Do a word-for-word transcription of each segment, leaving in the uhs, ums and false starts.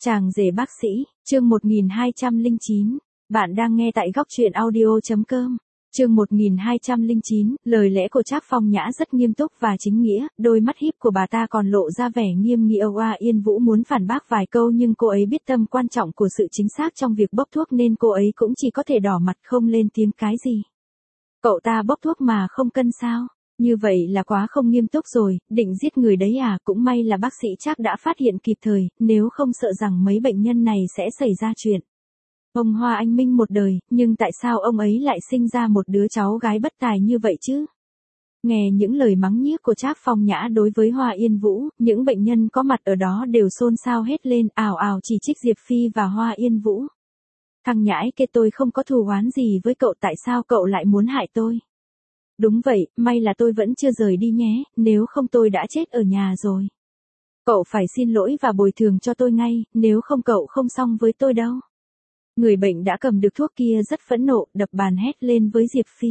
Chàng rể bác sĩ, chương một nghìn hai trăm lẻ chín. Bạn đang nghe tại góc truyện audio chấm com. Chương một nghìn hai trăm lẻ chín, lời lẽ của Trác Phong Nhã rất nghiêm túc và chính nghĩa, đôi mắt híp của bà ta còn lộ ra vẻ nghiêm nghị. Hoa Yên Vũ muốn phản bác vài câu nhưng cô ấy biết tầm quan trọng của sự chính xác trong việc bốc thuốc nên cô ấy cũng chỉ có thể đỏ mặt không lên tiếng cái gì. Cậu ta bốc thuốc mà không cân sao? Như vậy là quá không nghiêm túc rồi, định giết người đấy à? Cũng may là bác sĩ Trác đã phát hiện kịp thời, nếu không sợ rằng mấy bệnh nhân này sẽ xảy ra chuyện. Ông Hoa anh minh một đời, nhưng tại sao ông ấy lại sinh ra một đứa cháu gái bất tài như vậy chứ? Nghe những lời mắng nhiếc của Trác Phong Nhã đối với Hoa Yên Vũ, những bệnh nhân có mặt ở đó đều xôn xao hết lên, ào ào chỉ trích Diệp Phi và Hoa Yên Vũ. Thằng nhãi kia, tôi không có thù oán gì với cậu, tại sao cậu lại muốn hại tôi? Đúng vậy, may là tôi vẫn chưa rời đi nhé, nếu không tôi đã chết ở nhà rồi. Cậu phải xin lỗi và bồi thường cho tôi ngay, nếu không cậu không xong với tôi đâu. Người bệnh đã cầm được thuốc kia rất phẫn nộ, đập bàn hét lên với Diệp Phi.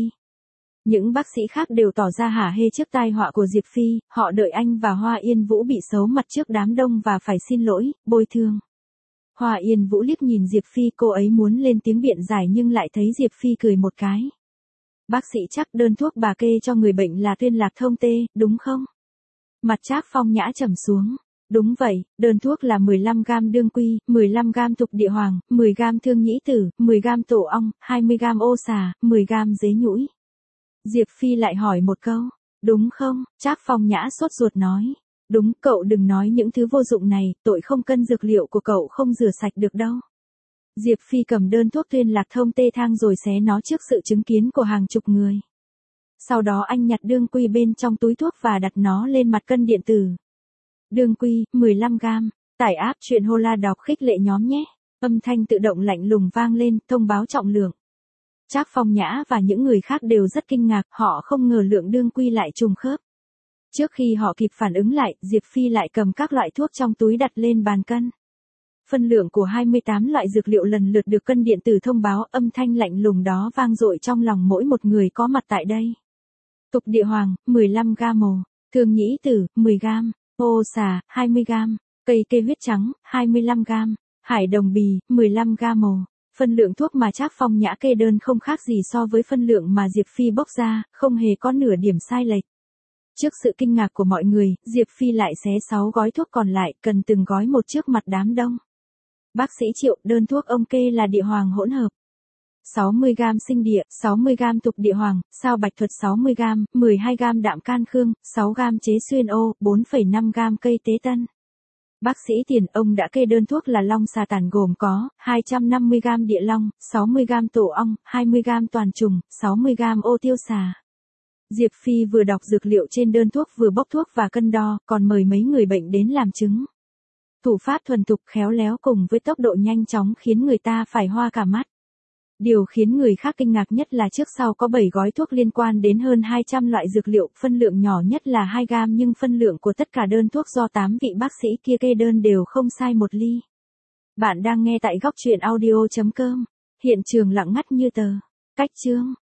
Những bác sĩ khác đều tỏ ra hả hê trước tai họa của Diệp Phi, họ đợi anh và Hoa Yên Vũ bị xấu mặt trước đám đông và phải xin lỗi, bồi thường. Hoa Yên Vũ liếc nhìn Diệp Phi, cô ấy muốn lên tiếng biện giải nhưng lại thấy Diệp Phi cười một cái. Bác sĩ Trác, đơn thuốc bà kê cho người bệnh là Tuyên Lạc Thông tê, đúng không? Mặt Trác Phong Nhã trầm xuống. Đúng vậy, đơn thuốc là mười lăm gam đương quy, mười lăm gam thục địa hoàng, mười gam thương nhĩ tử, mười gam tổ ong, hai mươi gam ô xà, mười gam dế nhũi. Diệp Phi lại hỏi một câu. Đúng không? Trác Phong Nhã sốt ruột nói. Đúng, cậu đừng nói những thứ vô dụng này, tội không cân dược liệu của cậu không rửa sạch được đâu. Diệp Phi cầm đơn thuốc Tuyên Lạc Thông tê thang rồi xé nó trước sự chứng kiến của hàng chục người. Sau đó anh nhặt đương quy bên trong túi thuốc và đặt nó lên mặt cân điện tử. Đương quy, mười lăm gam, tải app truyện Hola đọc khích lệ nhóm nhé. Âm thanh tự động lạnh lùng vang lên, thông báo trọng lượng. Trác Phong Nhã và những người khác đều rất kinh ngạc, họ không ngờ lượng đương quy lại trùng khớp. Trước khi họ kịp phản ứng lại, Diệp Phi lại cầm các loại thuốc trong túi đặt lên bàn cân. Phân lượng của hai mươi tám loại dược liệu lần lượt được cân điện tử thông báo, âm thanh lạnh lùng đó vang dội trong lòng mỗi một người có mặt tại đây. Thục địa hoàng, mười lăm gam mồ, thương nhĩ tử, mười gam, ô xà, hai mươi gam, cây kê huyết trắng, hai mươi lăm gam, hải đồng bì, mười lăm gam mồ. Phân lượng thuốc mà Trác Phong Nhã kê đơn không khác gì so với phân lượng mà Diệp Phi bốc ra, không hề có nửa điểm sai lệch. Trước sự kinh ngạc của mọi người, Diệp Phi lại xé sáu gói thuốc còn lại, cần từng gói một trước mặt đám đông. Bác sĩ Triệu, đơn thuốc ông kê là địa hoàng hỗn hợp. sáu mươi gam sinh địa, sáu mươi gam thục địa hoàng, sao bạch thuật sáu mươi gam, mười hai gam đạm can khương, sáu gam chế xuyên ô, bốn phẩy năm gam cây tế tân. Bác sĩ Tiền, ông đã kê đơn thuốc là long xà tản gồm có hai trăm năm mươi gam địa long, sáu mươi gam tổ ong, hai mươi gam toàn trùng, sáu mươi gam ô tiêu xà. Diệp Phi vừa đọc dược liệu trên đơn thuốc vừa bốc thuốc và cân đo, còn mời mấy người bệnh đến làm chứng. Thủ pháp thuần thục khéo léo cùng với tốc độ nhanh chóng khiến người ta phải hoa cả mắt. Điều khiến người khác kinh ngạc nhất là trước sau có bảy gói thuốc liên quan đến hơn hai trăm loại dược liệu, phân lượng nhỏ nhất là hai gam nhưng phân lượng của tất cả đơn thuốc do tám vị bác sĩ kia kê đơn đều không sai một ly. Bạn đang nghe tại góc truyện audio chấm com. Hiện trường lặng ngắt như tờ. Cách chương.